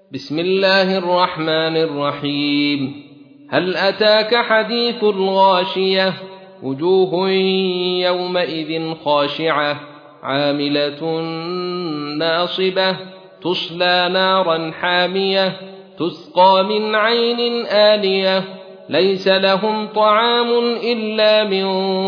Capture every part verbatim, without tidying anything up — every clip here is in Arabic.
بسم الله الرحمن الرحيم. هل أتاك حديث الغاشية؟ وجوه يومئذ خاشعة عاملة ناصبة تصلى نارا حامية تسقى من عين آنية ليس لهم طعام إلا من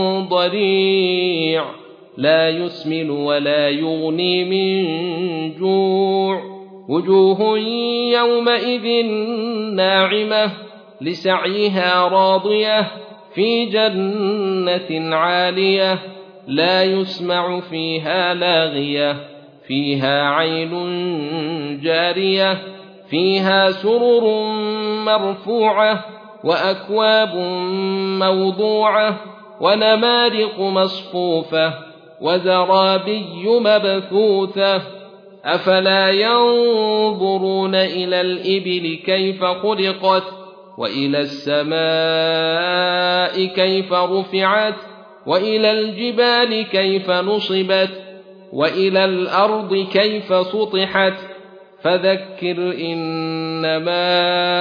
ضريع لا يسمن ولا يغني من جوع. وجوه يومئذ ناعمة لسعيها راضية في جنة عالية لا يسمع فيها لاغية فيها عين جارية فيها سرر مرفوعة وأكواب موضوعة ونمارق مصفوفة وزرابي مبثوثة. أفلا ينظرون إلى الإبل كيف خلقت وإلى السماء كيف رفعت وإلى الجبال كيف نصبت وإلى الأرض كيف سطحت. فذكر إنما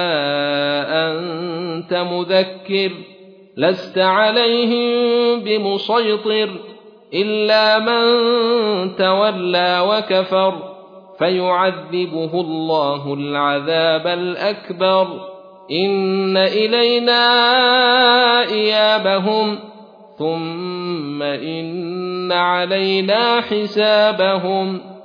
أنت مذكر لست عليهم بمسيطر إلا من تولى وكفر فيعذبه الله العذاب الأكبر. إن إلينا إيابهم ثم إن علينا حسابهم.